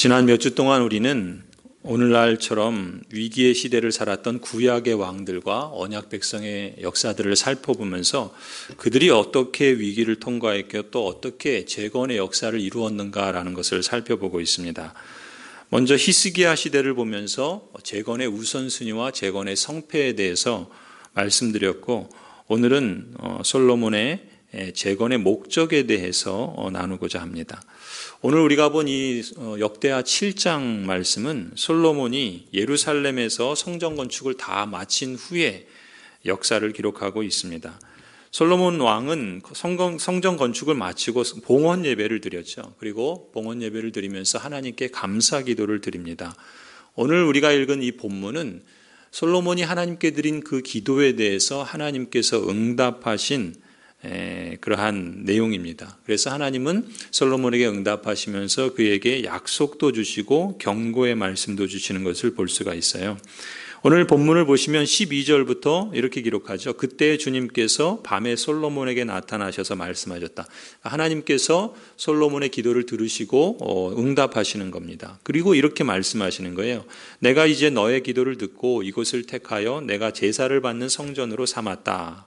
지난 몇 주 동안 우리는 오늘날처럼 위기의 시대를 살았던 구약의 왕들과 언약 백성의 역사들을 살펴보면서 그들이 어떻게 위기를 통과했고 또 어떻게 재건의 역사를 이루었는가라는 것을 살펴보고 있습니다. 먼저 히스기야 시대를 보면서 재건의 우선순위와 재건의 성패에 대해서 말씀드렸고, 오늘은 솔로몬의 재건의 목적에 대해서 나누고자 합니다. 오늘 우리가 본 이 역대하 7장 말씀은 솔로몬이 예루살렘에서 성전 건축을 다 마친 후에 역사를 기록하고 있습니다. 솔로몬 왕은 성전 건축을 마치고 봉헌 예배를 드렸죠. 그리고 봉헌 예배를 드리면서 하나님께 감사 기도를 드립니다. 오늘 우리가 읽은 이 본문은 솔로몬이 하나님께 드린 그 기도에 대해서 하나님께서 응답하신 그러한 내용입니다. 그래서 하나님은 솔로몬에게 응답하시면서 그에게 약속도 주시고 경고의 말씀도 주시는 것을 볼 수가 있어요. 오늘 본문을 보시면 12절부터 이렇게 기록하죠. 그때 주님께서 밤에 솔로몬에게 나타나셔서 말씀하셨다. 하나님께서 솔로몬의 기도를 들으시고 응답하시는 겁니다. 그리고 이렇게 말씀하시는 거예요. 내가 이제 너의 기도를 듣고 이곳을 택하여 내가 제사를 받는 성전으로 삼았다.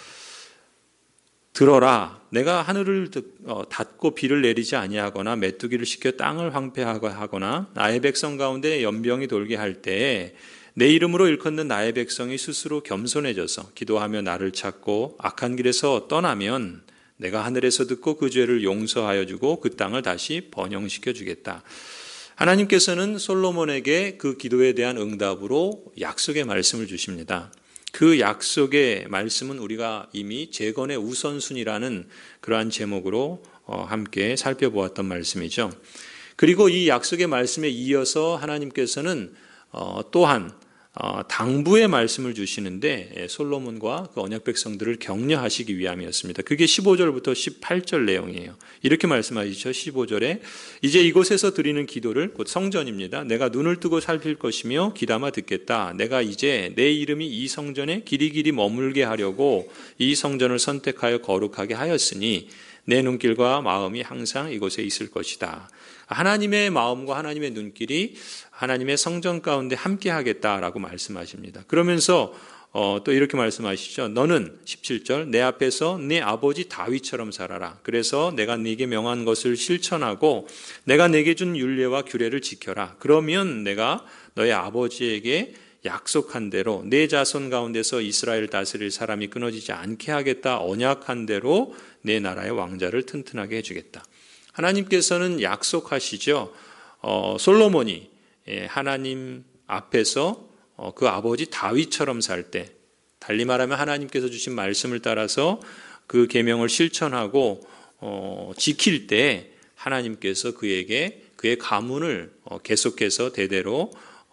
들어라. 내가 하늘을 닫고 비를 내리지 아니하거나 메뚜기를 시켜 땅을 황폐하거나 나의 백성 가운데 연병이 돌게 할 때에 내 이름으로 일컫는 나의 백성이 스스로 겸손해져서 기도하며 나를 찾고 악한 길에서 떠나면 내가 하늘에서 듣고 그 죄를 용서하여 주고 그 땅을 다시 번영시켜 주겠다. 하나님께서는 솔로몬에게 그 기도에 대한 응답으로 약속의 말씀을 주십니다. 그 약속의 말씀은 우리가 이미 재건의 우선순위라는 그러한 제목으로 함께 살펴보았던 말씀이죠. 그리고 이 약속의 말씀에 이어서 하나님께서는 또한 당부의 말씀을 주시는데 솔로몬과 그 언약 백성들을 격려하시기 위함이었습니다. 그게 15절부터 18절 내용이에요. 이렇게 말씀하시죠. 15절에 이제 이곳에서 드리는 기도를, 곧 성전입니다. 내가 눈을 뜨고 살필 것이며 귀담아 듣겠다. 내가 이제 내 이름이 이 성전에 길이길이 머물게 하려고 이 성전을 선택하여 거룩하게 하였으니 내 눈길과 마음이 항상 이곳에 있을 것이다. 하나님의 마음과 하나님의 눈길이 하나님의 성전 가운데 함께 하겠다라고 말씀하십니다. 그러면서 또 이렇게 말씀하시죠. 너는 17절 내 앞에서 네 아버지 다윗처럼 살아라. 그래서 내가 네게 명한 것을 실천하고 내가 네게 준 율례와 규례를 지켜라. 그러면 내가 너의 아버지에게 약속한 대로 내 자손 가운데서 이스라엘 다스릴 사람이 끊어지지 않게 하겠다. 언약한 대로 내 나라의 왕자를 튼튼하게 해주겠다. 하나님께서는 약속하시죠. 솔로몬이 하나님 앞에서 그 아버지 다윗처럼 살 때, 달리 말하면 하나님께서 주신 말씀을 따라서 그 계명을 실천하고 지킬 때 하나님께서 그에게 그의 가문을 계속해서 대대로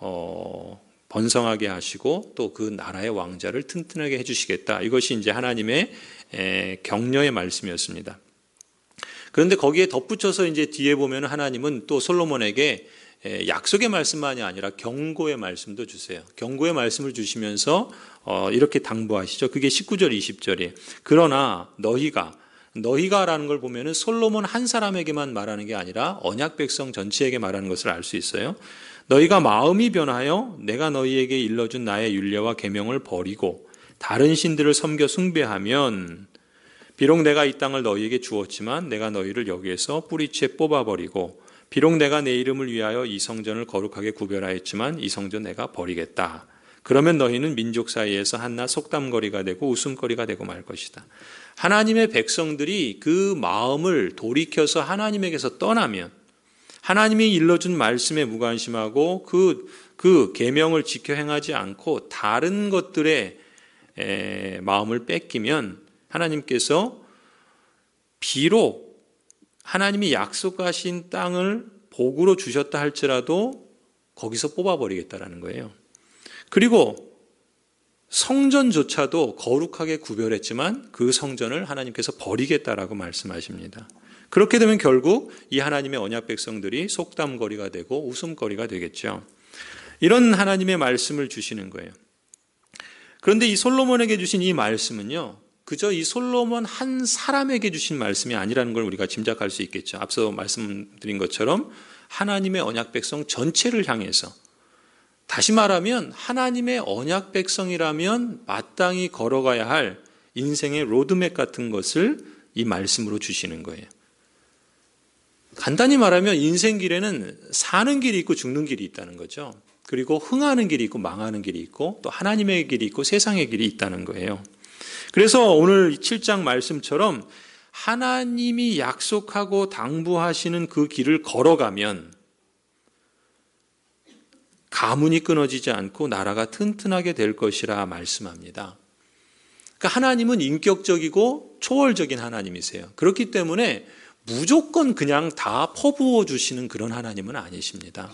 번성하게 하시고 또 그 나라의 왕자를 튼튼하게 해주시겠다. 이것이 이제 하나님의 격려의 말씀이었습니다. 그런데 거기에 덧붙여서 이제 뒤에 보면 하나님은 또 솔로몬에게 약속의 말씀만이 아니라 경고의 말씀도 주세요. 경고의 말씀을 주시면서 이렇게 당부하시죠. 그게 19절, 20절이에요. 그러나 너희가라는 걸 보면은 솔로몬 한 사람에게만 말하는 게 아니라 언약 백성 전체에게 말하는 것을 알 수 있어요. 너희가 마음이 변하여 내가 너희에게 일러준 나의 율례와 계명을 버리고 다른 신들을 섬겨 숭배하면 비록 내가 이 땅을 너희에게 주었지만 내가 너희를 여기에서 뿌리채 뽑아버리고 비록 내가 내 이름을 위하여 이 성전을 거룩하게 구별하였지만 이 성전 내가 버리겠다. 그러면 너희는 민족 사이에서 한낱 속담거리가 되고 웃음거리가 되고 말 것이다. 하나님의 백성들이 그 마음을 돌이켜서 하나님에게서 떠나면 하나님이 일러준 말씀에 무관심하고 그 계명을 지켜 행하지 않고 다른 것들에 마음을 뺏기면 하나님께서 비록 하나님이 약속하신 땅을 복으로 주셨다 할지라도 거기서 뽑아버리겠다라는 거예요. 그리고 성전조차도 거룩하게 구별했지만 그 성전을 하나님께서 버리겠다라고 말씀하십니다. 그렇게 되면 결국 이 하나님의 언약 백성들이 속담거리가 되고 웃음거리가 되겠죠. 이런 하나님의 말씀을 주시는 거예요. 그런데 이 솔로몬에게 주신 이 말씀은요, 그저 이 솔로몬 한 사람에게 주신 말씀이 아니라는 걸 우리가 짐작할 수 있겠죠. 앞서 말씀드린 것처럼 하나님의 언약 백성 전체를 향해서, 다시 말하면 하나님의 언약 백성이라면 마땅히 걸어가야 할 인생의 로드맵 같은 것을 이 말씀으로 주시는 거예요. 간단히 말하면 인생길에는 사는 길이 있고 죽는 길이 있다는 거죠. 그리고 흥하는 길이 있고 망하는 길이 있고 또 하나님의 길이 있고 세상의 길이 있다는 거예요. 그래서 오늘 7장 말씀처럼 하나님이 약속하고 당부하시는 그 길을 걸어가면 가문이 끊어지지 않고 나라가 튼튼하게 될 것이라 말씀합니다. 그러니까 하나님은 인격적이고 초월적인 하나님이세요. 그렇기 때문에 무조건 그냥 다 퍼부어 주시는 그런 하나님은 아니십니다.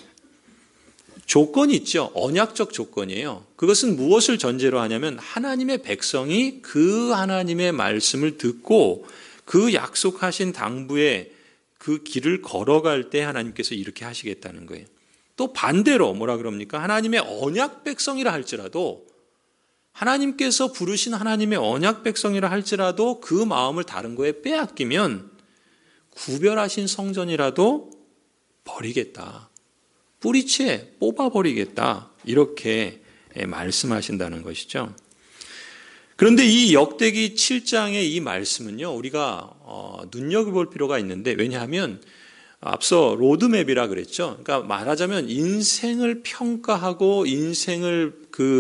조건이 있죠. 언약적 조건이에요. 그것은 무엇을 전제로 하냐면 하나님의 백성이 그 하나님의 말씀을 듣고 그 약속하신 당부의 그 길을 걸어갈 때 하나님께서 이렇게 하시겠다는 거예요. 또 반대로 뭐라 그럽니까? 하나님의 언약 백성이라 할지라도, 하나님께서 부르신 하나님의 언약 백성이라 할지라도 그 마음을 다른 거에 빼앗기면 구별하신 성전이라도 버리겠다. 뿌리채 뽑아버리겠다. 이렇게 말씀하신다는 것이죠. 그런데 이 역대기 7장의 이 말씀은요, 우리가 눈여겨볼 필요가 있는데, 왜냐하면 앞서 로드맵이라 그랬죠. 그러니까 말하자면 인생을 평가하고 인생을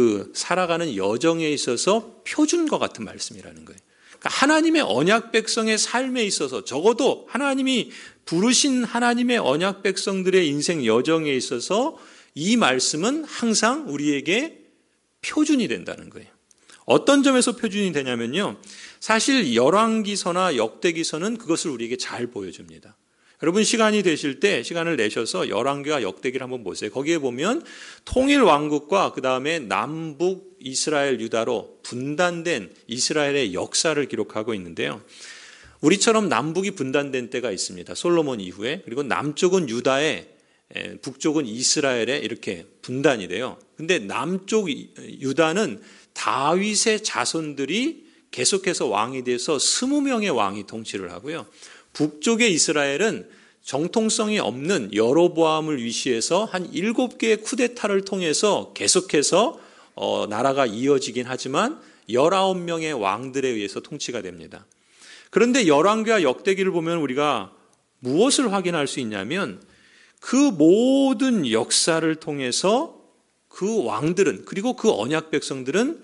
살아가는 여정에 있어서 표준과 같은 말씀이라는 거예요. 그러니까 하나님의 언약 백성의 삶에 있어서 적어도 하나님이 부르신 하나님의 언약 백성들의 인생 여정에 있어서 이 말씀은 항상 우리에게 표준이 된다는 거예요. 어떤 점에서 표준이 되냐면요, 사실 열왕기서나 역대기서는 그것을 우리에게 잘 보여줍니다. 여러분 시간이 되실 때 시간을 내셔서 열왕기와 역대기를 한번 보세요. 거기에 보면 통일 왕국과 그 다음에 남북 이스라엘 유다로 분단된 이스라엘의 역사를 기록하고 있는데요. 우리처럼 남북이 분단된 때가 있습니다. 솔로몬 이후에. 그리고 남쪽은 유다에, 북쪽은 이스라엘에 이렇게 분단이 돼요. 근데 남쪽 유다는 다윗의 자손들이 계속해서 왕이 돼서 20명의 왕이 통치를 하고요. 북쪽의 이스라엘은 정통성이 없는 여로보암을 위시해서 한 7개의 쿠데타를 통해서 계속해서 나라가 이어지긴 하지만 19명의 왕들에 의해서 통치가 됩니다. 그런데 열왕기와 역대기를 보면 우리가 무엇을 확인할 수 있냐면 그 모든 역사를 통해서 그 왕들은, 그리고 그 언약 백성들은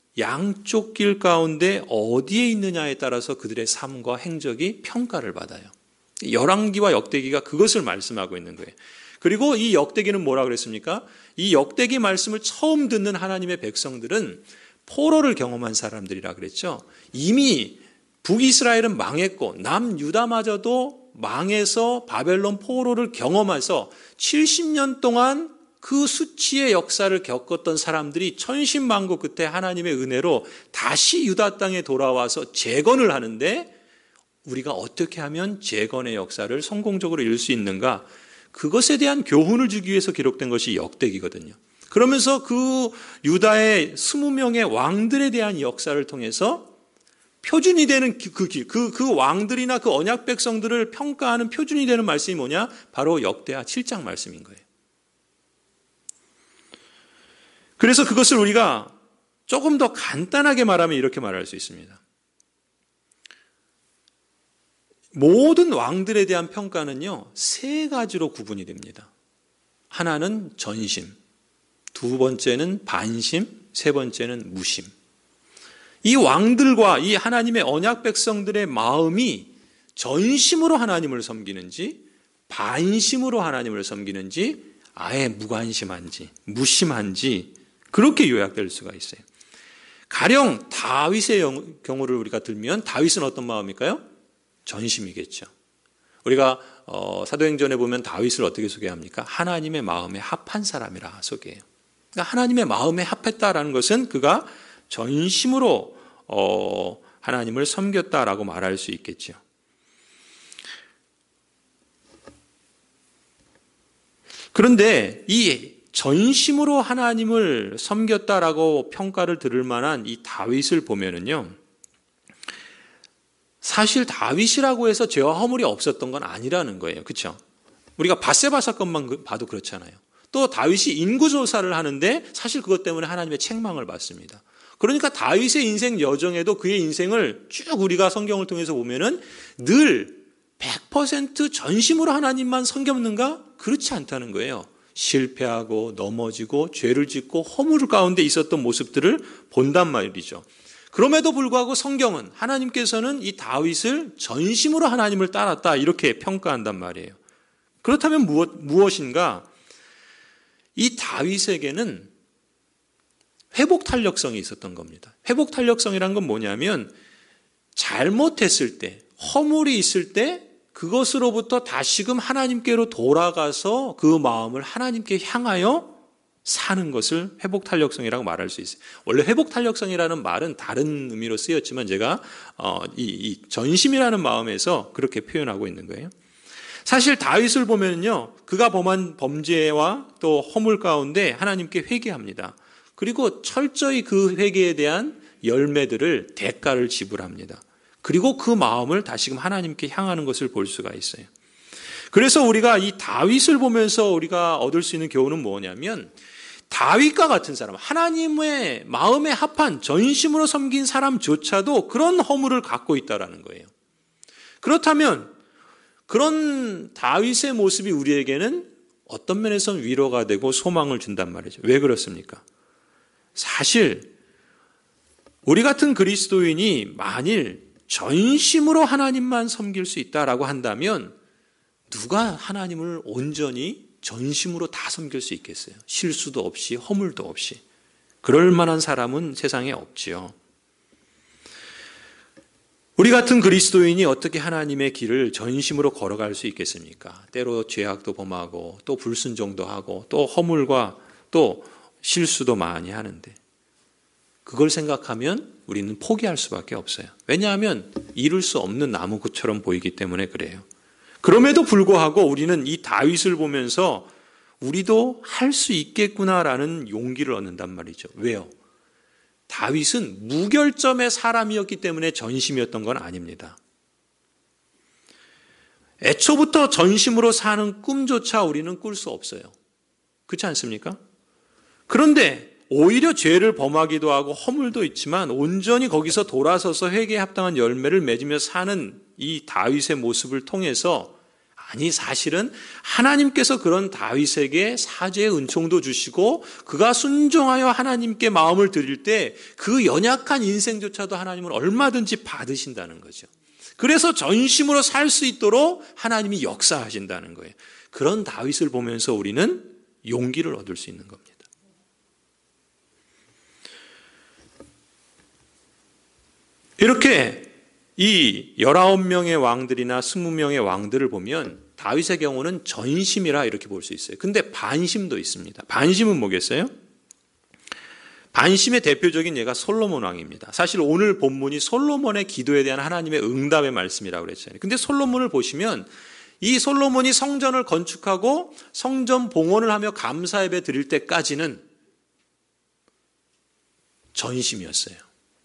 양쪽 길 가운데 어디에 있느냐에 따라서 그들의 삶과 행적이 평가를 받아요. 열왕기와 역대기가 그것을 말씀하고 있는 거예요. 그리고 이 역대기는 뭐라 그랬습니까? 이 역대기 말씀을 처음 듣는 하나님의 백성들은 포로를 경험한 사람들이라 그랬죠. 이미 북이스라엘은 망했고 남유다마저도 망해서 바벨론 포로를 경험해서 70년 동안 그 수치의 역사를 겪었던 사람들이 천신만고 끝에 하나님의 은혜로 다시 유다 땅에 돌아와서 재건을 하는데, 우리가 어떻게 하면 재건의 역사를 성공적으로 이룰 수 있는가, 그것에 대한 교훈을 주기 위해서 기록된 것이 역대기거든요. 그러면서 그 유다의 20명의 왕들에 대한 역사를 통해서 표준이 되는 그 왕들이나 그 언약 백성들을 평가하는 표준이 되는 말씀이 뭐냐? 바로 역대하 7장 말씀인 거예요. 그래서 그것을 우리가 조금 더 간단하게 말하면 이렇게 말할 수 있습니다. 모든 왕들에 대한 평가는요, 3가지로 구분이 됩니다. 하나는 전심, 2번째는 반심, 3번째는 무심. 이 왕들과 이 하나님의 언약 백성들의 마음이 전심으로 하나님을 섬기는지 반심으로 하나님을 섬기는지 아예 무관심한지 무심한지 그렇게 요약될 수가 있어요. 가령 다윗의 경우를 우리가 들면 다윗은 어떤 마음일까요? 전심이겠죠. 우리가 사도행전에 보면 다윗을 어떻게 소개합니까? 하나님의 마음에 합한 사람이라 소개해요. 그러니까 하나님의 마음에 합했다라는 것은 그가 전심으로 하나님을 섬겼다라고 말할 수 있겠죠. 그런데 이 전심으로 하나님을 섬겼다라고 평가를 들을 만한 이 다윗을 보면은요, 사실 다윗이라고 해서 죄와 허물이 없었던 건 아니라는 거예요. 그렇죠? 우리가 밧세바 사건만 봐도 그렇잖아요. 또 다윗이 인구조사를 하는데 사실 그것 때문에 하나님의 책망을 받습니다. 그러니까 다윗의 인생 여정에도 그의 인생을 쭉 우리가 성경을 통해서 보면은 늘 100% 전심으로 하나님만 섬겼는가? 그렇지 않다는 거예요. 실패하고 넘어지고 죄를 짓고 허물 가운데 있었던 모습들을 본단 말이죠. 그럼에도 불구하고 성경은 하나님께서는 이 다윗을 전심으로 하나님을 따랐다 이렇게 평가한단 말이에요. 그렇다면 무엇인가? 이 다윗에게는 회복 탄력성이 있었던 겁니다. 회복 탄력성이란 건 뭐냐면 잘못했을 때, 허물이 있을 때 그것으로부터 다시금 하나님께로 돌아가서 그 마음을 하나님께 향하여 사는 것을 회복 탄력성이라고 말할 수 있어요. 원래 회복 탄력성이라는 말은 다른 의미로 쓰였지만 제가 이 전심이라는 마음에서 그렇게 표현하고 있는 거예요. 사실 다윗을 보면요, 그가 범한 범죄와 또 허물 가운데 하나님께 회개합니다. 그리고 철저히 그 회개에 대한 열매들을 대가를 지불합니다. 그리고 그 마음을 다시금 하나님께 향하는 것을 볼 수가 있어요. 그래서 우리가 이 다윗을 보면서 우리가 얻을 수 있는 교훈은 뭐냐면 다윗과 같은 사람, 하나님의 마음에 합한 전심으로 섬긴 사람조차도 그런 허물을 갖고 있다는 거예요. 그렇다면 그런 다윗의 모습이 우리에게는 어떤 면에서는 위로가 되고 소망을 준단 말이죠. 왜 그렇습니까? 사실 우리 같은 그리스도인이 만일 전심으로 하나님만 섬길 수 있다라고 한다면 누가 하나님을 온전히 전심으로 다 섬길 수 있겠어요? 실수도 없이 허물도 없이. 그럴 만한 사람은 세상에 없지요. 우리 같은 그리스도인이 어떻게 하나님의 길을 전심으로 걸어갈 수 있겠습니까? 때로 죄악도 범하고 또 불순종도 하고 또 허물과 또 실수도 많이 하는데 그걸 생각하면 우리는 포기할 수밖에 없어요. 왜냐하면 이룰 수 없는 나무꾼처럼 보이기 때문에 그래요. 그럼에도 불구하고 우리는 이 다윗을 보면서 우리도 할 수 있겠구나라는 용기를 얻는단 말이죠. 왜요? 다윗은 무결점의 사람이었기 때문에 전심이었던 건 아닙니다. 애초부터 전심으로 사는 꿈조차 우리는 꿀 수 없어요. 그렇지 않습니까? 그런데 오히려 죄를 범하기도 하고 허물도 있지만 온전히 거기서 돌아서서 회개에 합당한 열매를 맺으며 사는 이 다윗의 모습을 통해서 아니 사실은 하나님께서 그런 다윗에게 사죄의 은총도 주시고 그가 순종하여 하나님께 마음을 드릴 때 그 연약한 인생조차도 하나님은 얼마든지 받으신다는 거죠. 그래서 전심으로 살 수 있도록 하나님이 역사하신다는 거예요. 그런 다윗을 보면서 우리는 용기를 얻을 수 있는 겁니다. 이렇게 이 19명의 왕들이나 20명의 왕들을 보면 다윗의 경우는 전심이라 이렇게 볼 수 있어요. 근데 반심도 있습니다. 반심은 뭐겠어요? 반심의 대표적인 예가 솔로몬 왕입니다. 사실 오늘 본문이 솔로몬의 기도에 대한 하나님의 응답의 말씀이라고 그랬잖아요. 근데 솔로몬을 보시면 이 솔로몬이 성전을 건축하고 성전 봉헌을 하며 감사 예배 드릴 때까지는 전심이었어요.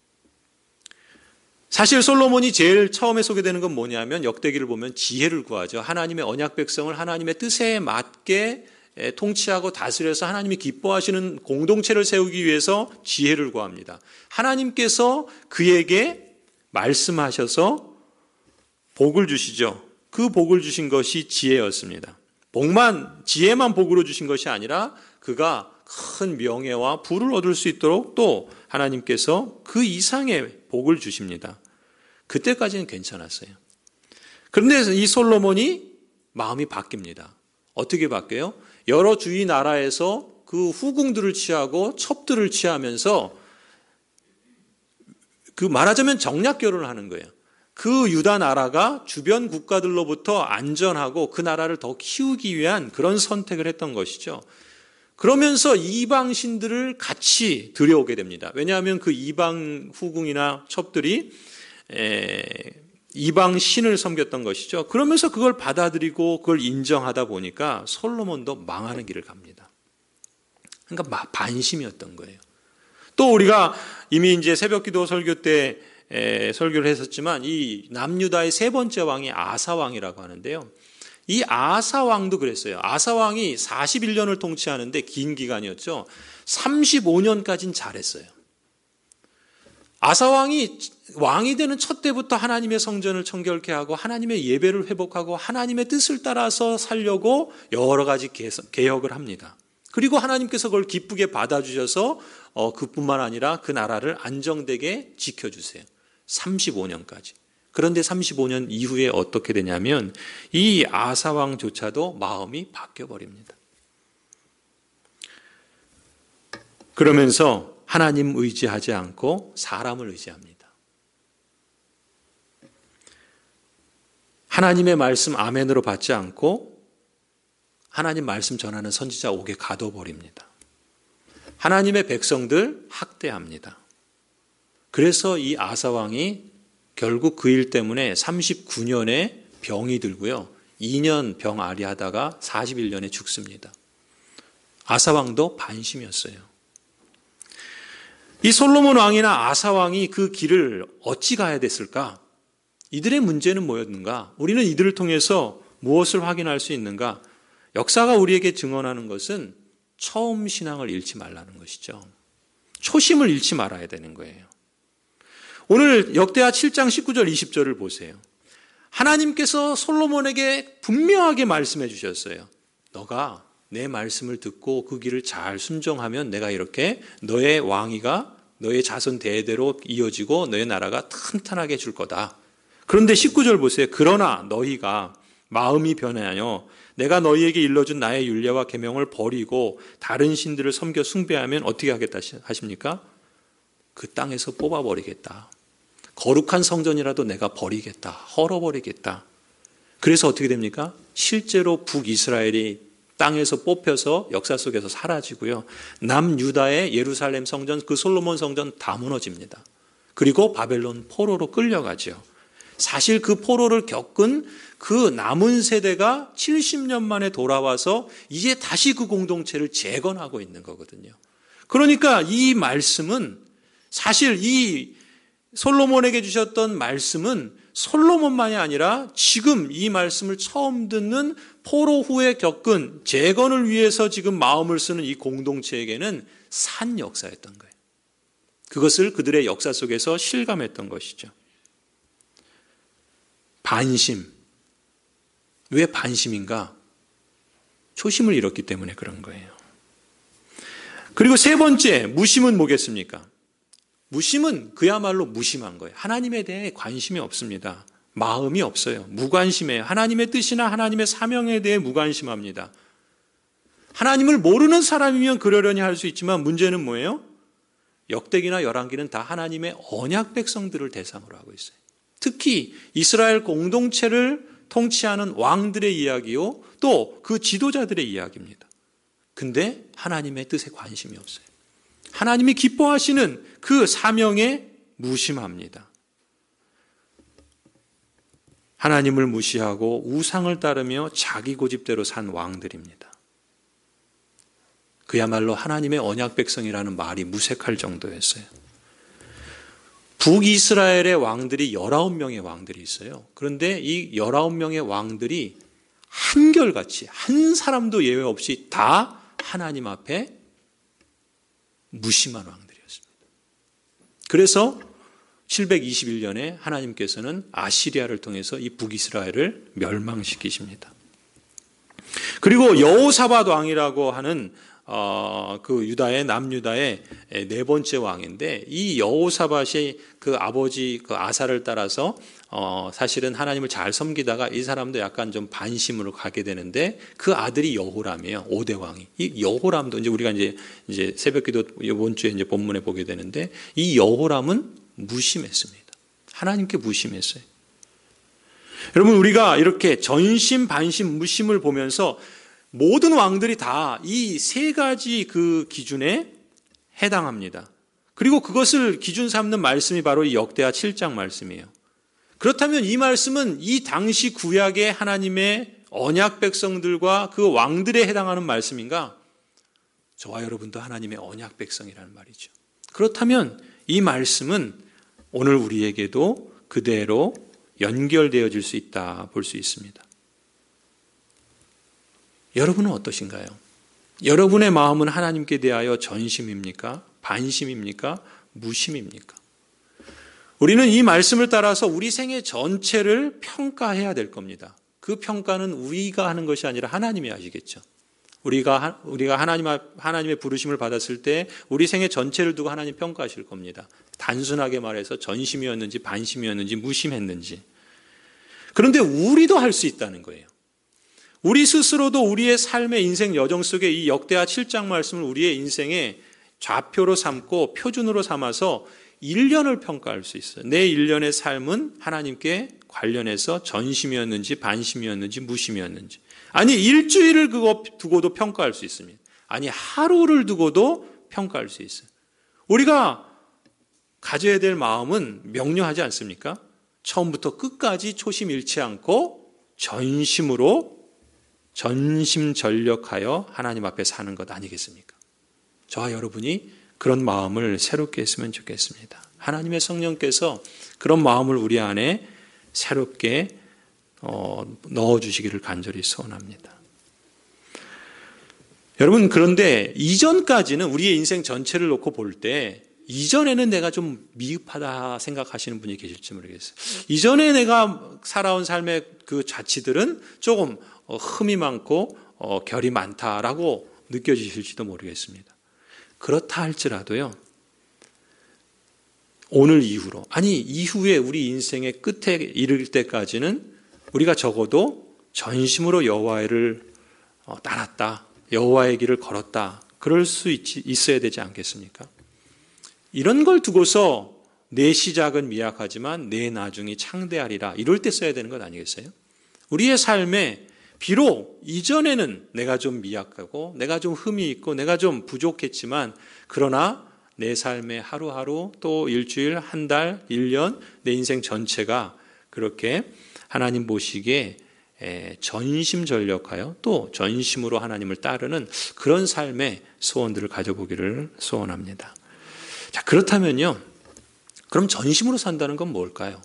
사실 솔로몬이 제일 처음에 소개되는 건 뭐냐면 역대기를 보면 지혜를 구하죠. 하나님의 언약 백성을 하나님의 뜻에 맞게 통치하고 다스려서 하나님이 기뻐하시는 공동체를 세우기 위해서 지혜를 구합니다. 하나님께서 그에게 말씀하셔서 복을 주시죠. 그 복을 주신 것이 지혜였습니다. 지혜만 복으로 주신 것이 아니라 그가 큰 명예와 부를 얻을 수 있도록 또 하나님께서 그 이상의 복을 주십니다. 그때까지는 괜찮았어요. 그런데 이 솔로몬이 마음이 바뀝니다. 어떻게 바뀌어요? 여러 주위 나라에서 그 후궁들을 취하고 첩들을 취하면서 그 말하자면 정략 결혼을 하는 거예요. 그 유다 나라가 주변 국가들로부터 안전하고 그 나라를 더 키우기 위한 그런 선택을 했던 것이죠. 그러면서 이방 신들을 같이 들여오게 됩니다. 왜냐하면 그 이방 후궁이나 첩들이 이방 신을 섬겼던 것이죠. 그러면서 그걸 받아들이고 그걸 인정하다 보니까 솔로몬도 망하는 길을 갑니다. 그러니까 반심이었던 거예요. 또 우리가 이미 이제 새벽기도 설교 때 설교를 했었지만 이 남유다의 세 번째 왕이 아사 왕이라고 하는데요. 이 아사 왕도 그랬어요. 아사 왕이 41년을 통치하는데 긴 기간이었죠. 35년까지는 잘했어요. 아사 왕이 되는 첫 때부터 하나님의 성전을 청결케 하고 하나님의 예배를 회복하고 하나님의 뜻을 따라서 살려고 여러 가지 개혁을 합니다. 그리고 하나님께서 그걸 기쁘게 받아주셔서 그뿐만 아니라 그 나라를 안정되게 지켜주세요. 35년까지. 그런데 35년 이후에 어떻게 되냐면 이 아사 왕조차도 마음이 바뀌어버립니다. 그러면서 하나님 의지하지 않고 사람을 의지합니다. 하나님의 말씀 아멘으로 받지 않고 하나님 말씀 전하는 선지자 옥에 가둬버립니다. 하나님의 백성들 학대합니다. 그래서 이 아사 왕이 결국 그 일 때문에 39년에 병이 들고요. 2년 병 아리하다가 41년에 죽습니다. 아사 왕도 반심이었어요. 이 솔로몬 왕이나 아사 왕이 그 길을 어찌 가야 됐을까? 이들의 문제는 뭐였는가? 우리는 이들을 통해서 무엇을 확인할 수 있는가? 역사가 우리에게 증언하는 것은 처음 신앙을 잃지 말라는 것이죠. 초심을 잃지 말아야 되는 거예요. 오늘 역대하 7장 19절 20절을 보세요. 하나님께서 솔로몬에게 분명하게 말씀해 주셨어요. 너가 내 말씀을 듣고 그 길을 잘 순종하면 내가 이렇게 너의 왕위가 너의 자손 대대로 이어지고 너의 나라가 튼튼하게 줄 거다. 그런데 19절 보세요. 그러나 너희가 마음이 변하여 내가 너희에게 일러준 나의 율례와 계명을 버리고 다른 신들을 섬겨 숭배하면 어떻게 하겠다 하십니까? 그 땅에서 뽑아버리겠다. 거룩한 성전이라도 내가 버리겠다. 헐어버리겠다. 그래서 어떻게 됩니까? 실제로 북이스라엘이 땅에서 뽑혀서 역사 속에서 사라지고요. 남유다의 예루살렘 성전, 그 솔로몬 성전 다 무너집니다. 그리고 바벨론 포로로 끌려가죠. 사실 그 포로를 겪은 그 남은 세대가 70년 만에 돌아와서 이제 다시 그 공동체를 재건하고 있는 거거든요. 그러니까 이 말씀은 사실 이 솔로몬에게 주셨던 말씀은 솔로몬만이 아니라 지금 이 말씀을 처음 듣는 포로 후에 겪은 재건을 위해서 지금 마음을 쓰는 이 공동체에게는 산 역사였던 거예요. 그것을 그들의 역사 속에서 실감했던 것이죠. 반심. 왜 반심인가? 초심을 잃었기 때문에 그런 거예요. 그리고 세 번째, 무심은 뭐겠습니까? 무심은 그야말로 무심한 거예요. 하나님에 대해 관심이 없습니다. 마음이 없어요. 무관심해요. 하나님의 뜻이나 하나님의 사명에 대해 무관심합니다. 하나님을 모르는 사람이면 그러려니 할 수 있지만 문제는 뭐예요? 역대기나 열왕기는 다 하나님의 언약 백성들을 대상으로 하고 있어요. 특히 이스라엘 공동체를 통치하는 왕들의 이야기요, 또 그 지도자들의 이야기입니다. 근데 하나님의 뜻에 관심이 없어요. 하나님이 기뻐하시는 그 사명에 무심합니다. 하나님을 무시하고 우상을 따르며 자기 고집대로 산 왕들입니다. 그야말로 하나님의 언약 백성이라는 말이 무색할 정도였어요. 북이스라엘의 왕들이 19명의 왕들이 있어요. 그런데 이 19명의 왕들이 한결같이 한 사람도 예외 없이 다 하나님 앞에 무심한 왕들이었습니다. 그래서 721년에 하나님께서는 아시리아를 통해서 이 북이스라엘을 멸망시키십니다. 그리고 여호사밧 왕이라고 하는 그 유다의 남유다의 네 번째 왕인데, 이 여호사밧이 그 아버지 그 아사를 따라서 사실은 하나님을 잘 섬기다가 이 사람도 약간 좀 반심으로 가게 되는데, 그 아들이 여호람이에요. 5대 왕이. 이 여호람도 이제 우리가 이제 새벽기도 이번 주에 이제 본문에 보게 되는데, 이 여호람은 무심했습니다. 하나님께 무심했어요. 여러분, 우리가 이렇게 전심, 반심, 무심을 보면서 모든 왕들이 다 이 세 가지 그 기준에 해당합니다. 그리고 그것을 기준 삼는 말씀이 바로 이 역대하 7장 말씀이에요. 그렇다면 이 말씀은 이 당시 구약의 하나님의 언약 백성들과 그 왕들에 해당하는 말씀인가? 저와 여러분도 하나님의 언약 백성이라는 말이죠. 그렇다면 이 말씀은 오늘 우리에게도 그대로 연결되어질 수 있다 볼 수 있습니다. 여러분은 어떠신가요? 여러분의 마음은 하나님께 대하여 전심입니까? 반심입니까? 무심입니까? 우리는 이 말씀을 따라서 우리 생애 전체를 평가해야 될 겁니다. 그 평가는 우리가 하는 것이 아니라 하나님이 하시겠죠. 우리가 하나님의 부르심을 받았을 때 우리 생애 전체를 두고 하나님 평가하실 겁니다. 단순하게 말해서 전심이었는지 반심이었는지 무심했는지. 그런데 우리도 할 수 있다는 거예요. 우리 스스로도 우리의 삶의 인생 여정 속에 이 역대하 7장 말씀을 우리의 인생의 좌표로 삼고 표준으로 삼아서 1년을 평가할 수 있어요. 내 1년의 삶은 하나님께 관련해서 전심이었는지 반심이었는지 무심이었는지. 아니 일주일을 두고도 평가할 수 있습니다. 아니 하루를 두고도 평가할 수 있어요. 우리가 가져야 될 마음은 명료하지 않습니까? 처음부터 끝까지 초심 잃지 않고 전심전력하여 하나님 앞에 사는 것 아니겠습니까? 저와 여러분이 그런 마음을 새롭게 했으면 좋겠습니다. 하나님의 성령께서 그런 마음을 우리 안에 새롭게 넣어주시기를 간절히 소원합니다. 여러분, 그런데 이전까지는 우리의 인생 전체를 놓고 볼 때 이전에는 내가 좀 미흡하다 생각하시는 분이 계실지 모르겠어요. 이전에 내가 살아온 삶의 그 자취들은 조금 흠이 많고 결이 많다라고 느껴지실지도 모르겠습니다. 그렇다 할지라도요, 오늘 이후로, 아니 이후에 우리 인생의 끝에 이를 때까지는 우리가 적어도 전심으로 여호와를 따랐다, 여호와의 길을 걸었다, 그럴 수 있어야 되지 않겠습니까? 이런 걸 두고서 내 시작은 미약하지만 내 나중이 창대하리라, 이럴 때 써야 되는 것 아니겠어요? 우리의 삶에 비록 이전에는 내가 좀 미약하고 내가 좀 흠이 있고 내가 좀 부족했지만, 그러나 내 삶의 하루하루, 또 일주일, 한 달, 1년, 내 인생 전체가 그렇게 하나님 보시기에 전심전력하여 또 전심으로 하나님을 따르는 그런 삶의 소원들을 가져보기를 소원합니다. 자, 그렇다면요, 그럼 전심으로 산다는 건 뭘까요?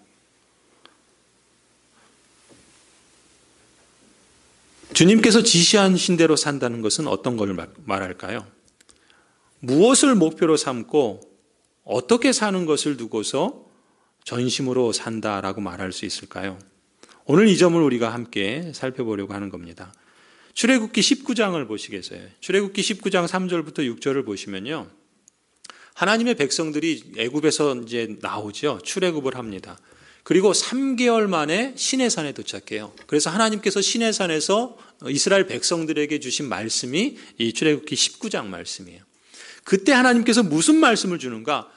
주님께서 지시하신 대로 산다는 것은 어떤 걸 말할까요? 무엇을 목표로 삼고 어떻게 사는 것을 두고서 전심으로 산다라고 말할 수 있을까요? 오늘 이 점을 우리가 함께 살펴보려고 하는 겁니다. 출애굽기 19장을 보시겠어요? 출애굽기 19장 3절부터 6절을 보시면요, 하나님의 백성들이 애굽에서 이제 나오죠. 출애굽을 합니다. 그리고 3개월 만에 시내산에 도착해요. 그래서 하나님께서 시내산에서 이스라엘 백성들에게 주신 말씀이 이 출애굽기 19장 말씀이에요. 그때 하나님께서 무슨 말씀을 주는가?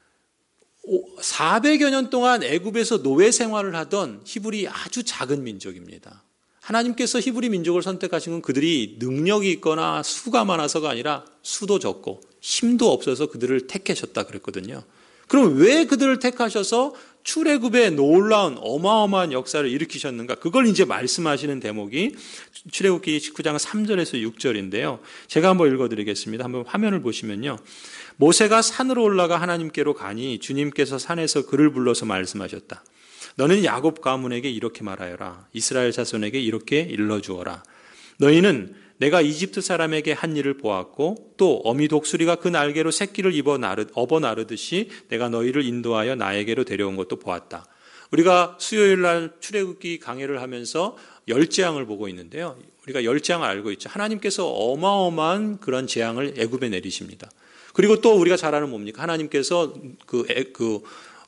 400여 년 동안 애굽에서 노예 생활을 하던 히브리 아주 작은 민족입니다. 하나님께서 히브리 민족을 선택하신 건 그들이 능력이 있거나 수가 많아서가 아니라 수도 적고 힘도 없어서 그들을 택하셨다 그랬거든요. 그럼 왜 그들을 택하셔서 출애굽의 놀라운 어마어마한 역사를 일으키셨는가? 그걸 이제 말씀하시는 대목이 출애굽기 19장 3절에서 6절인데요. 제가 한번 읽어드리겠습니다. 한번 화면을 보시면요, 모세가 산으로 올라가 하나님께로 가니 주님께서 산에서 그를 불러서 말씀하셨다. 너는 야곱 가문에게 이렇게 말하여라. 이스라엘 자손에게 이렇게 일러주어라. 너희는 내가 이집트 사람에게 한 일을 보았고 또 어미 독수리가 그 날개로 새끼를 업어 나르듯이 내가 너희를 인도하여 나에게로 데려온 것도 보았다. 우리가 수요일 날 출애굽기 강해를 하면서 열재앙을 보고 있는데요. 우리가 열재앙을 알고 있죠. 하나님께서 어마어마한 그런 재앙을 애굽에 내리십니다. 그리고 또 우리가 잘 아는 뭡니까? 하나님께서 그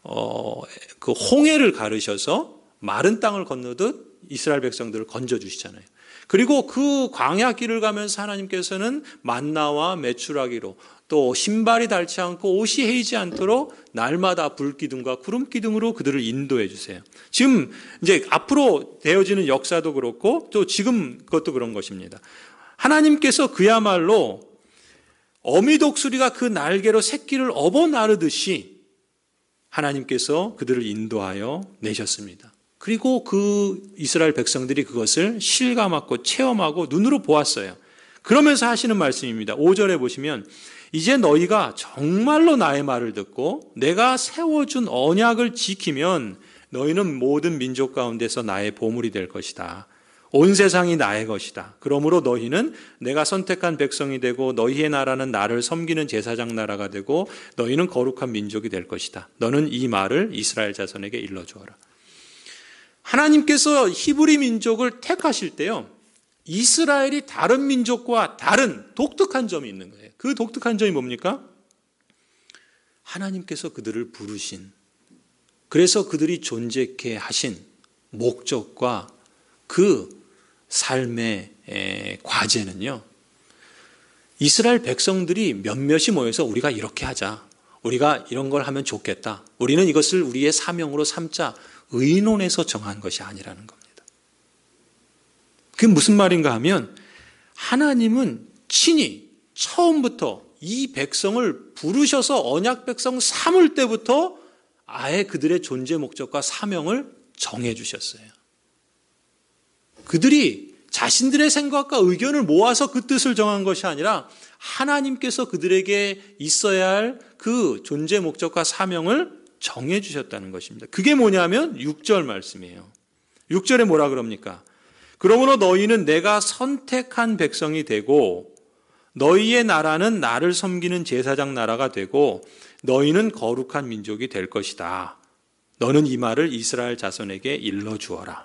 홍해를 가르셔서 마른 땅을 건너듯 이스라엘 백성들을 건져주시잖아요. 그리고 그 광야 길을 가면서 하나님께서는 만나와 메추라기로, 또 신발이 닳지 않고 옷이 헤이지 않도록 날마다 불기둥과 구름기둥으로 그들을 인도해 주세요. 지금 이제 앞으로 되어지는 역사도 그렇고 또 지금 그것도 그런 것입니다. 하나님께서 그야말로 어미 독수리가 그 날개로 새끼를 업어 나르듯이 하나님께서 그들을 인도하여 내셨습니다. 그리고 그 이스라엘 백성들이 그것을 실감하고 체험하고 눈으로 보았어요. 그러면서 하시는 말씀입니다. 5절에 보시면 이제 너희가 정말로 나의 말을 듣고 내가 세워준 언약을 지키면 너희는 모든 민족 가운데서 나의 보물이 될 것이다. 온 세상이 나의 것이다. 그러므로 너희는 내가 선택한 백성이 되고 너희의 나라는 나를 섬기는 제사장 나라가 되고 너희는 거룩한 민족이 될 것이다. 너는 이 말을 이스라엘 자손에게 일러주어라. 하나님께서 히브리 민족을 택하실 때요, 이스라엘이 다른 민족과 다른 독특한 점이 있는 거예요. 그 독특한 점이 뭡니까? 하나님께서 그들을 부르신, 그래서 그들이 존재케 하신 목적과 그 삶의 과제는요, 이스라엘 백성들이 몇몇이 모여서 우리가 이렇게 하자, 우리가 이런 걸 하면 좋겠다, 우리는 이것을 우리의 사명으로 삼자, 의논해서 정한 것이 아니라는 겁니다. 그게 무슨 말인가 하면 하나님은 친히 처음부터 이 백성을 부르셔서 언약 백성 삼을 때부터 아예 그들의 존재 목적과 사명을 정해 주셨어요. 그들이 자신들의 생각과 의견을 모아서 그 뜻을 정한 것이 아니라 하나님께서 그들에게 있어야 할 그 존재 목적과 사명을 정해 주셨다는 것입니다. 그게 뭐냐면 6절 말씀이에요. 6절에 뭐라 그럽니까? 그러므로 너희는 내가 선택한 백성이 되고 너희의 나라는 나를 섬기는 제사장 나라가 되고 너희는 거룩한 민족이 될 것이다. 너는 이 말을 이스라엘 자손에게 일러주어라.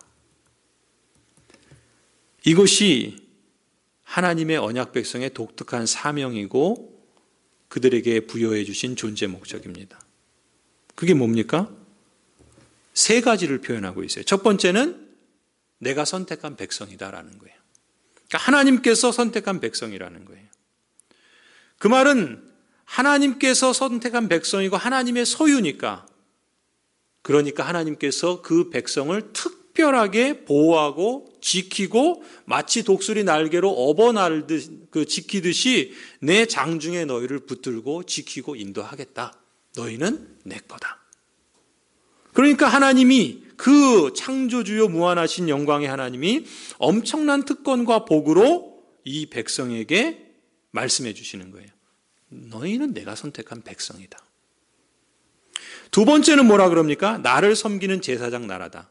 이것이 하나님의 언약 백성의 독특한 사명이고 그들에게 부여해 주신 존재 목적입니다. 그게 뭡니까? 세 가지를 표현하고 있어요. 첫 번째는 내가 선택한 백성이다라는 거예요. 그러니까 하나님께서 선택한 백성이라는 거예요. 그 말은 하나님께서 선택한 백성이고 하나님의 소유니까, 그러니까 하나님께서 그 백성을 특별하게 보호하고 지키고 마치 독수리 날개로 지키듯이 내 장중에 너희를 붙들고 지키고 인도하겠다. 너희는 내 거다. 그러니까 하나님이 그 창조주요 무한하신 영광의 하나님이 엄청난 특권과 복으로 이 백성에게 말씀해 주시는 거예요. 너희는 내가 선택한 백성이다. 두 번째는 뭐라 그럽니까? 나를 섬기는 제사장 나라다.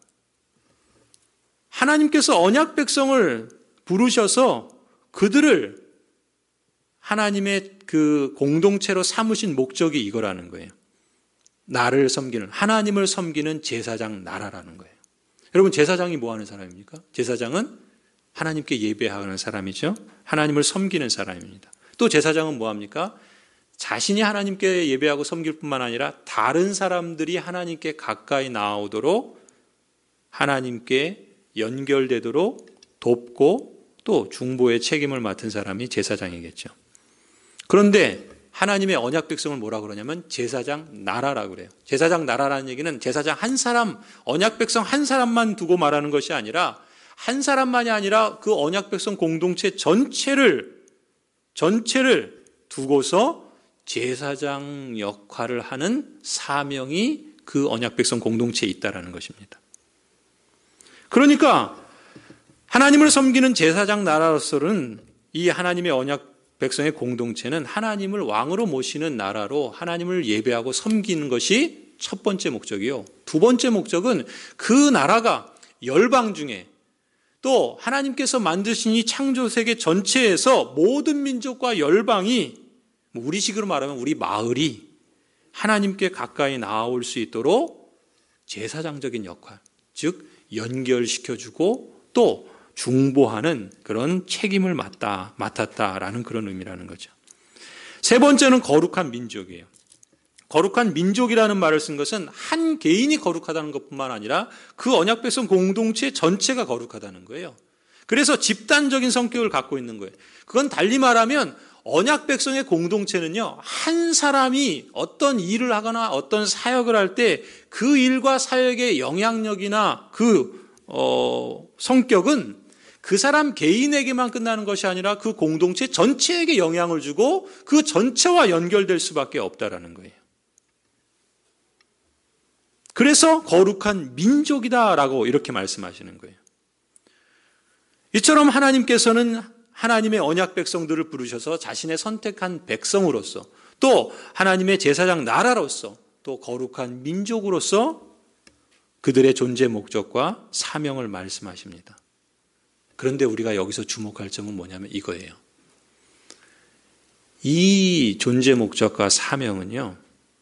하나님께서 언약 백성을 부르셔서 그들을 하나님의 그 공동체로 삼으신 목적이 이거라는 거예요. 나를 섬기는, 하나님을 섬기는 제사장 나라라는 거예요. 여러분, 제사장이 뭐 하는 사람입니까? 제사장은 하나님께 예배하는 사람이죠. 하나님을 섬기는 사람입니다. 또 제사장은 뭐 합니까? 자신이 하나님께 예배하고 섬길 뿐만 아니라 다른 사람들이 하나님께 가까이 나오도록 하나님께 연결되도록 돕고 또 중보의 책임을 맡은 사람이 제사장이겠죠. 그런데 하나님의 언약 백성을 뭐라 그러냐면 제사장 나라라고 그래요. 제사장 나라라는 얘기는 제사장 한 사람, 언약 백성 한 사람만 두고 말하는 것이 아니라 한 사람만이 아니라 그 언약 백성 공동체 전체를 두고서 제사장 역할을 하는 사명이 그 언약 백성 공동체에 있다라는 것입니다. 그러니까 하나님을 섬기는 제사장 나라로서는 이 하나님의 언약 백성의 공동체는 하나님을 왕으로 모시는 나라로 하나님을 예배하고 섬기는 것이 첫 번째 목적이요. 두 번째 목적은 그 나라가 열방 중에 또 하나님께서 만드신 이 창조 세계 전체에서 모든 민족과 열방이, 우리식으로 말하면 우리 마을이 하나님께 가까이 나올 수 있도록 제사장적인 역할, 즉 연결시켜주고 또 중보하는 그런 책임을 맡았다라는 그런 의미라는 거죠. 세 번째는 거룩한 민족이에요. 거룩한 민족이라는 말을 쓴 것은 한 개인이 거룩하다는 것뿐만 아니라 그 언약 백성 공동체 전체가 거룩하다는 거예요. 그래서 집단적인 성격을 갖고 있는 거예요. 그건 달리 말하면 언약 백성의 공동체는요, 한 사람이 어떤 일을 하거나 어떤 사역을 할 때 그 일과 사역의 영향력이나 그 성격은 그 사람 개인에게만 끝나는 것이 아니라 그 공동체 전체에게 영향을 주고 그 전체와 연결될 수밖에 없다라는 거예요. 그래서 거룩한 민족이다라고 이렇게 말씀하시는 거예요. 이처럼 하나님께서는 하나님의 언약 백성들을 부르셔서 자신의 선택한 백성으로서, 또 하나님의 제사장 나라로서, 또 거룩한 민족으로서 그들의 존재 목적과 사명을 말씀하십니다. 그런데 우리가 여기서 주목할 점은 뭐냐면 이거예요. 이 존재 목적과 사명은요,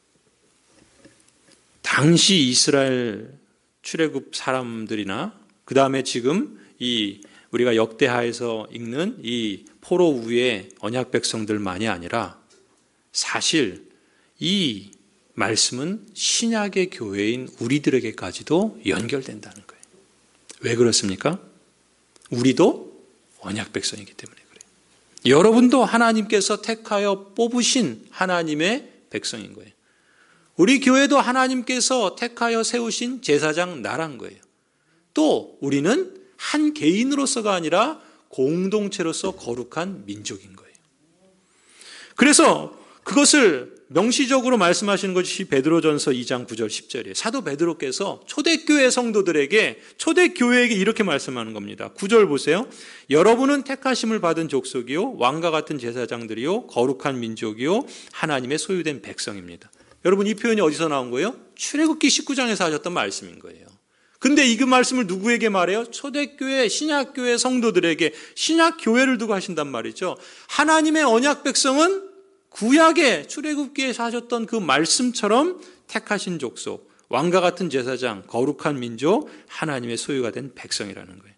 당시 이스라엘 출애굽 사람들이나 그 다음에 지금 이 우리가 역대하에서 읽는 이 포로 위의 언약 백성들만이 아니라 사실 이 말씀은 신약의 교회인 우리들에게까지도 연결된다는 거예요. 왜 그렇습니까? 우리도 언약 백성이기 때문에 그래요. 여러분도 하나님께서 택하여 뽑으신 하나님의 백성인 거예요. 우리 교회도 하나님께서 택하여 세우신 제사장 나라인 거예요. 또 우리는 한 개인으로서가 아니라 공동체로서 거룩한 민족인 거예요. 그래서 그것을 명시적으로 말씀하시는 것이 베드로전서 2장 9절 10절이에요. 사도 베드로께서 초대교회 성도들에게, 초대교회에게 이렇게 말씀하는 겁니다. 9절 보세요. 여러분은 택하심을 받은 족속이요 왕과 같은 제사장들이요 거룩한 민족이요 하나님의 소유된 백성입니다. 여러분, 이 표현이 어디서 나온 거예요? 출애굽기 19장에서 하셨던 말씀인 거예요. 근데 이 그 말씀을 누구에게 말해요? 초대교회, 신약교회 성도들에게, 신약교회를 두고 하신단 말이죠. 하나님의 언약 백성은 구약의 출애굽기에서 하셨던 그 말씀처럼 택하신 족속, 왕과 같은 제사장, 거룩한 민족, 하나님의 소유가 된 백성이라는 거예요.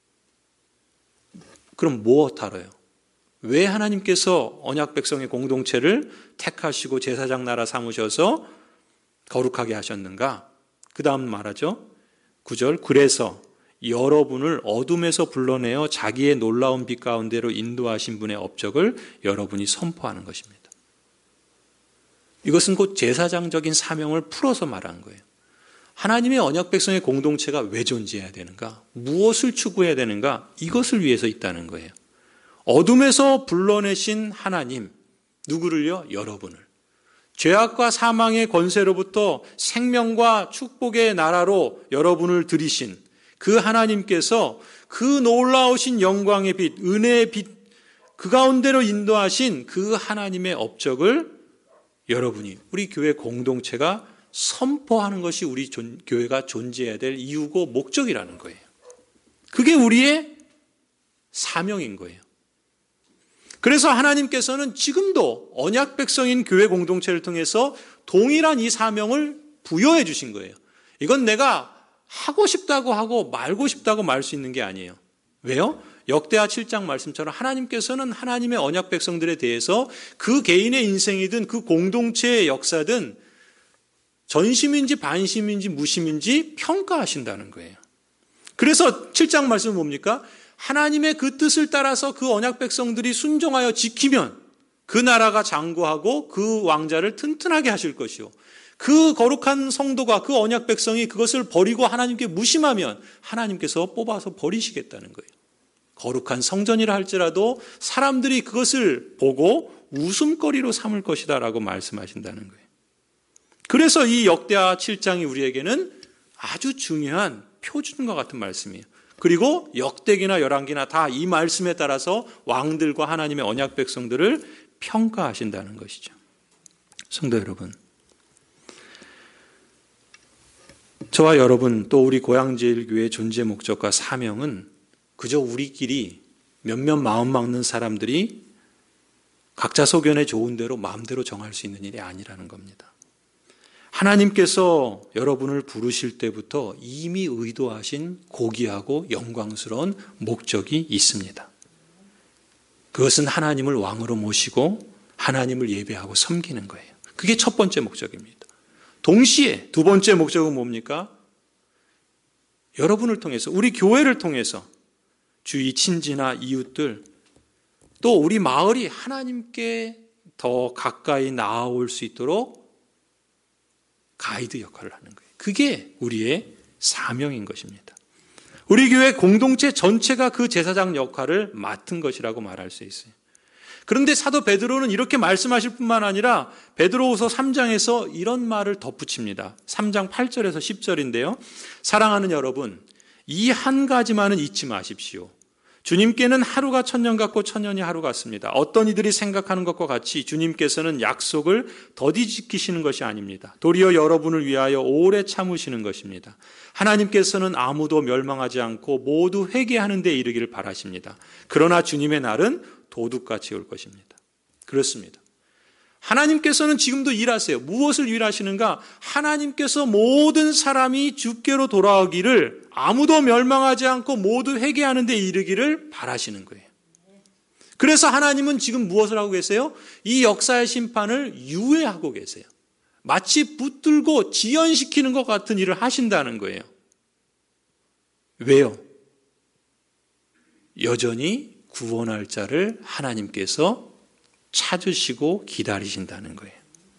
그럼 무엇 하러요? 왜 하나님께서 언약 백성의 공동체를 택하시고 제사장 나라 삼으셔서 거룩하게 하셨는가? 그 다음 말하죠. 9절, 그래서 여러분을 어둠에서 불러내어 자기의 놀라운 빛 가운데로 인도하신 분의 업적을 여러분이 선포하는 것입니다. 이것은 곧 제사장적인 사명을 풀어서 말하는 거예요. 하나님의 언약 백성의 공동체가 왜 존재해야 되는가? 무엇을 추구해야 되는가? 이것을 위해서 있다는 거예요. 어둠에서 불러내신 하나님, 누구를요? 여러분을. 죄악과 사망의 권세로부터 생명과 축복의 나라로 여러분을 들이신 그 하나님께서 그 놀라우신 영광의 빛, 은혜의 빛, 그 가운데로 인도하신 그 하나님의 업적을 여러분이, 우리 교회 공동체가 선포하는 것이 우리 교회가 존재해야 될 이유고 목적이라는 거예요. 그게 우리의 사명인 거예요. 그래서 하나님께서는 지금도 언약 백성인 교회 공동체를 통해서 동일한 이 사명을 부여해 주신 거예요. 이건 내가 하고 싶다고 하고 말고 싶다고 말 수 있는 게 아니에요. 왜요? 역대하 7장 말씀처럼 하나님께서는 하나님의 언약 백성들에 대해서 그 개인의 인생이든 그 공동체의 역사든 전심인지 반심인지 무심인지 평가하신다는 거예요. 그래서 7장 말씀은 뭡니까? 하나님의 그 뜻을 따라서 그 언약 백성들이 순종하여 지키면 그 나라가 장구하고 그 왕자를 튼튼하게 하실 것이요. 그 거룩한 성도가, 그 언약 백성이 그것을 버리고 하나님께 무심하면 하나님께서 뽑아서 버리시겠다는 거예요. 거룩한 성전이라 할지라도 사람들이 그것을 보고 웃음거리로 삼을 것이다 라고 말씀하신다는 거예요. 그래서 이 역대하 7장이 우리에게는 아주 중요한 표준과 같은 말씀이에요. 그리고 역대기나 열왕기나 다 이 말씀에 따라서 왕들과 하나님의 언약 백성들을 평가하신다는 것이죠. 성도 여러분, 저와 여러분 또 우리 고양제일교회의 존재 목적과 사명은 그저 우리끼리 몇몇 마음 막는 사람들이 각자 소견에 좋은 대로 마음대로 정할 수 있는 일이 아니라는 겁니다. 하나님께서 여러분을 부르실 때부터 이미 의도하신 고귀하고 영광스러운 목적이 있습니다. 그것은 하나님을 왕으로 모시고 하나님을 예배하고 섬기는 거예요. 그게 첫 번째 목적입니다. 동시에 두 번째 목적은 뭡니까? 여러분을 통해서, 우리 교회를 통해서 주위 친지나 이웃들, 또 우리 마을이 하나님께 더 가까이 나아올 수 있도록 가이드 역할을 하는 거예요. 그게 우리의 사명인 것입니다. 우리 교회 공동체 전체가 그 제사장 역할을 맡은 것이라고 말할 수 있어요. 그런데 사도 베드로는 이렇게 말씀하실 뿐만 아니라 베드로후서 3장에서 이런 말을 덧붙입니다. 3장 8절에서 10절인데요. 사랑하는 여러분, 이 한 가지만은 잊지 마십시오. 주님께는 하루가 천년 같고 천년이 하루 같습니다. 어떤 이들이 생각하는 것과 같이 주님께서는 약속을 더디 지키시는 것이 아닙니다. 도리어 여러분을 위하여 오래 참으시는 것입니다. 하나님께서는 아무도 멸망하지 않고 모두 회개하는 데 이르기를 바라십니다. 그러나 주님의 날은 도둑같이 올 것입니다. 그렇습니다. 하나님께서는 지금도 일하세요. 무엇을 일하시는가? 하나님께서 모든 사람이 주께로 돌아오기를, 아무도 멸망하지 않고 모두 회개하는 데 이르기를 바라시는 거예요. 그래서 하나님은 지금 무엇을 하고 계세요? 이 역사의 심판을 유예하고 계세요. 마치 붙들고 지연시키는 것 같은 일을 하신다는 거예요. 왜요? 여전히 구원할 자를 하나님께서 찾으시고 기다리신다는 거예요.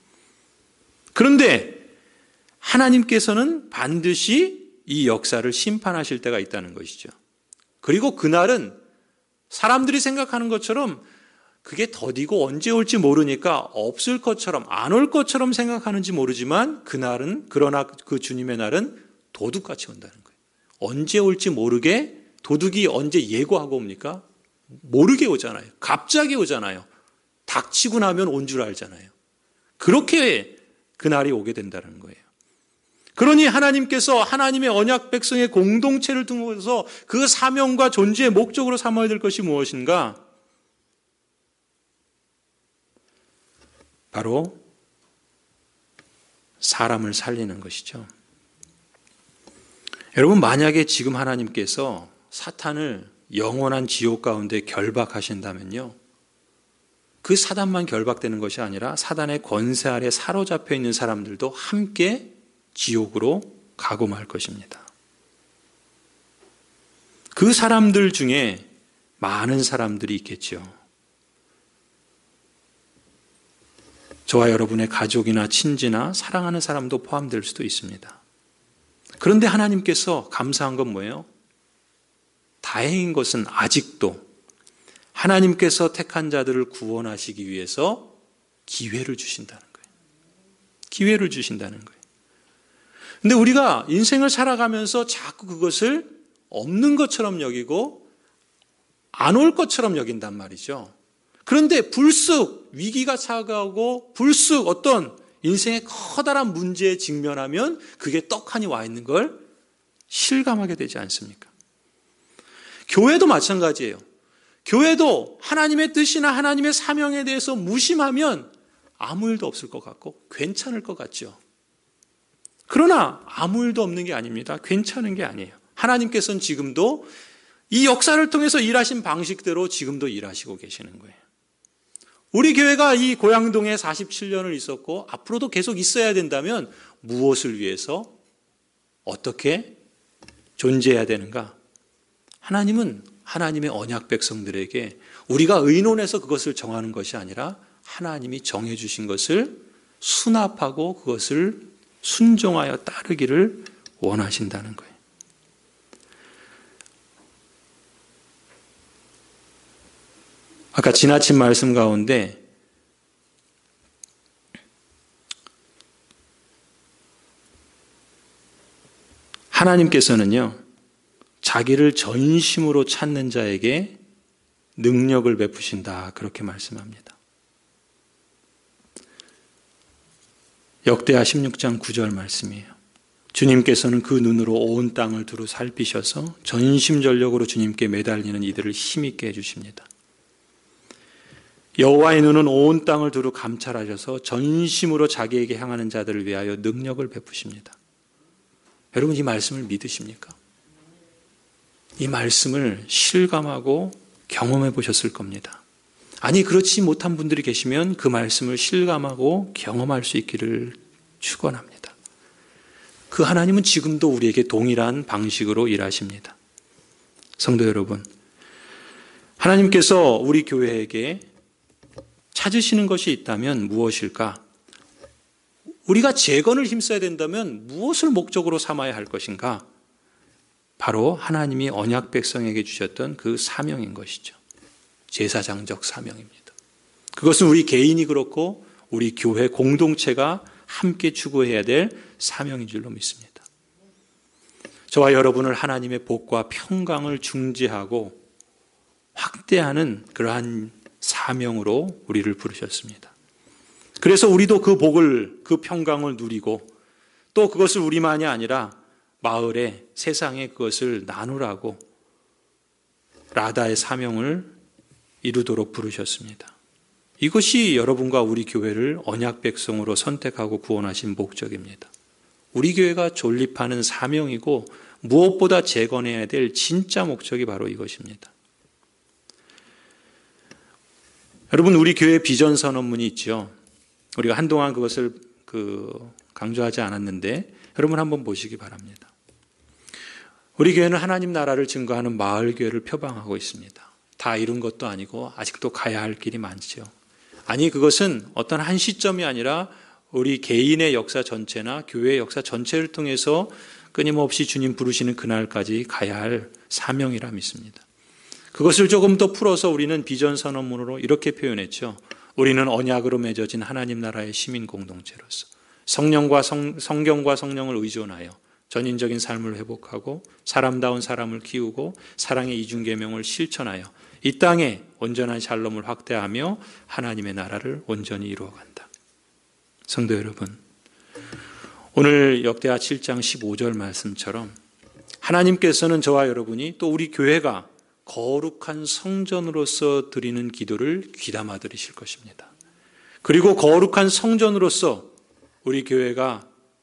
그런데 하나님께서는 반드시 이 역사를 심판하실 때가 있다는 것이죠. 그리고 그날은 사람들이 생각하는 것처럼 그게 더디고 언제 올지 모르니까 없을 것처럼, 안 올 것처럼 생각하는지 모르지만 그날은, 그러나 그 주님의 날은 도둑같이 온다는 거예요. 언제 올지 모르게, 도둑이 언제 예고하고 옵니까? 모르게 오잖아요. 갑자기 오잖아요. 닥치고 나면 온 줄 알잖아요. 그렇게 그날이 오게 된다는 거예요. 그러니 하나님께서 하나님의 언약 백성의 공동체를 통해서 그 사명과 존재의 목적으로 삼아야 될 것이 무엇인가? 바로 사람을 살리는 것이죠. 여러분, 만약에 지금 하나님께서 사탄을 영원한 지옥 가운데 결박하신다면요, 그 사단만 결박되는 것이 아니라 사단의 권세 아래 사로잡혀 있는 사람들도 함께 지옥으로 가고 말 것입니다. 그 사람들 중에 많은 사람들이 있겠죠. 저와 여러분의 가족이나 친지나 사랑하는 사람도 포함될 수도 있습니다. 그런데 하나님께서 감사한 건 뭐예요? 다행인 것은 아직도 하나님께서 택한 자들을 구원하시기 위해서 기회를 주신다는 거예요. 기회를 주신다는 거예요. 근데 우리가 인생을 살아가면서 자꾸 그것을 없는 것처럼 여기고 안 올 것처럼 여긴단 말이죠. 그런데 불쑥 위기가 차가우고 불쑥 어떤 인생의 커다란 문제에 직면하면 그게 떡하니 와 있는 걸 실감하게 되지 않습니까? 교회도 마찬가지예요. 교회도 하나님의 뜻이나 하나님의 사명에 대해서 무심하면 아무 일도 없을 것 같고 괜찮을 것 같죠. 그러나 아무 일도 없는 게 아닙니다. 괜찮은 게 아니에요. 하나님께서는 지금도 이 역사를 통해서 일하신 방식대로 지금도 일하시고 계시는 거예요. 우리 교회가 이 고양동에 47년을 있었고 앞으로도 계속 있어야 된다면 무엇을 위해서 어떻게 존재해야 되는가? 하나님은 하나님의 언약 백성들에게 우리가 의논해서 그것을 정하는 것이 아니라 하나님이 정해주신 것을 수납하고 그것을 순종하여 따르기를 원하신다는 거예요. 아까 지나친 말씀 가운데 하나님께서는요, 자기를 전심으로 찾는 자에게 능력을 베푸신다, 그렇게 말씀합니다. 역대하 16장 9절 말씀이에요. 주님께서는 그 눈으로 온 땅을 두루 살피셔서 전심전력으로 주님께 매달리는 이들을 힘있게 해주십니다. 여호와의 눈은 온 땅을 두루 감찰하셔서 전심으로 자기에게 향하는 자들을 위하여 능력을 베푸십니다. 여러분, 이 말씀을 믿으십니까? 이 말씀을 실감하고 경험해 보셨을 겁니다. 아니, 그렇지 못한 분들이 계시면 그 말씀을 실감하고 경험할 수 있기를 축원합니다. 그 하나님은 지금도 우리에게 동일한 방식으로 일하십니다. 성도 여러분, 하나님께서 우리 교회에게 찾으시는 것이 있다면 무엇일까? 우리가 재건을 힘써야 된다면 무엇을 목적으로 삼아야 할 것인가? 바로 하나님이 언약 백성에게 주셨던 그 사명인 것이죠. 제사장적 사명입니다. 그것은 우리 개인이 그렇고 우리 교회 공동체가 함께 추구해야 될 사명인 줄로 믿습니다. 저와 여러분을 하나님의 복과 평강을 중재하고 확대하는 그러한 사명으로 우리를 부르셨습니다. 그래서 우리도 그 복을, 그 평강을 누리고 또 그것을 우리만이 아니라 마을에, 세상에 그것을 나누라고 라다의 사명을 이루도록 부르셨습니다. 이것이 여러분과 우리 교회를 언약 백성으로 선택하고 구원하신 목적입니다. 우리 교회가 존립하는 사명이고 무엇보다 재건해야 될 진짜 목적이 바로 이것입니다. 여러분, 우리 교회 비전 선언문이 있죠. 우리가 한동안 그것을 강조하지 않았는데 여러분 한번 보시기 바랍니다. 우리 교회는 하나님 나라를 증거하는 마을 교회를 표방하고 있습니다. 다 이룬 것도 아니고 아직도 가야 할 길이 많죠. 아니, 그것은 어떤 한 시점이 아니라 우리 개인의 역사 전체나 교회의 역사 전체를 통해서 끊임없이 주님 부르시는 그날까지 가야 할 사명이라 믿습니다. 그것을 조금 더 풀어서 우리는 비전 선언문으로 이렇게 표현했죠. 우리는 언약으로 맺어진 하나님 나라의 시민 공동체로서 성령과 성경과 성령을 의존하여 전인적인 삶을 회복하고 사람다운 사람을 키우고 사랑의 이중계명을 실천하여 이 땅에 온전한 샬롬을 확대하며 하나님의 나라를 온전히 이루어간다. 성도 여러분, 오늘 역대하 7장 15절 말씀처럼 하나님께서는 저와 여러분이 또 우리 교회가 거룩한 성전으로서 드리는 기도를 귀담아 들으실 것입니다. 그리고 거룩한 성전으로서 우리 교회가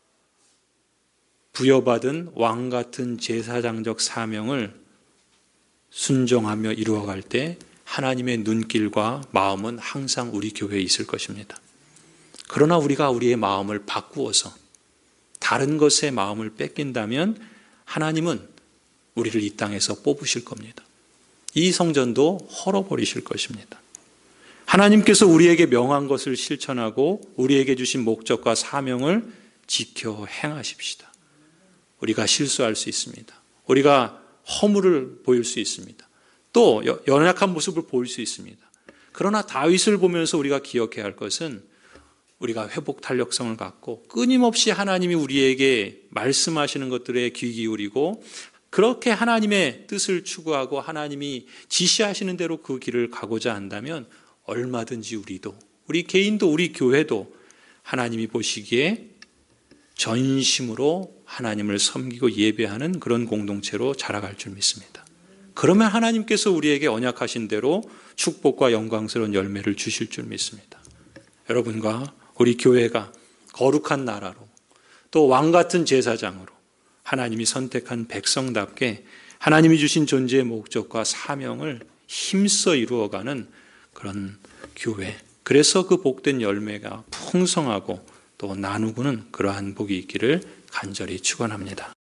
부여받은 왕 같은 제사장적 사명을 순종하며 이루어갈 때 하나님의 눈길과 마음은 항상 우리 교회에 있을 것입니다. 그러나 우리가 우리의 마음을 바꾸어서 다른 것에 마음을 뺏긴다면 하나님은 우리를 이 땅에서 뽑으실 겁니다. 이 성전도 헐어버리실 것입니다. 하나님께서 우리에게 명한 것을 실천하고 우리에게 주신 목적과 사명을 지켜 행하십시다. 우리가 실수할 수 있습니다. 우리가 허물을 보일 수 있습니다. 또 연약한 모습을 보일 수 있습니다. 그러나 다윗을 보면서 우리가 기억해야 할 것은 우리가 회복 탄력성을 갖고 끊임없이 하나님이 우리에게 말씀하시는 것들에 귀 기울이고 그렇게 하나님의 뜻을 추구하고 하나님이 지시하시는 대로 그 길을 가고자 한다면 얼마든지 우리도, 우리 개인도, 우리 교회도 하나님이 보시기에 전심으로 하나님을 섬기고 예배하는 그런 공동체로 자라갈 줄 믿습니다. 그러면 하나님께서 우리에게 언약하신 대로 축복과 영광스러운 열매를 주실 줄 믿습니다. 여러분과 우리 교회가 거룩한 나라로 또 왕같은 제사장으로 하나님이 선택한 백성답게 하나님이 주신 존재의 목적과 사명을 힘써 이루어가는 그런 교회, 그래서 그 복된 열매가 풍성하고 또 나누고는 그러한 복이 있기를 간절히 축원합니다.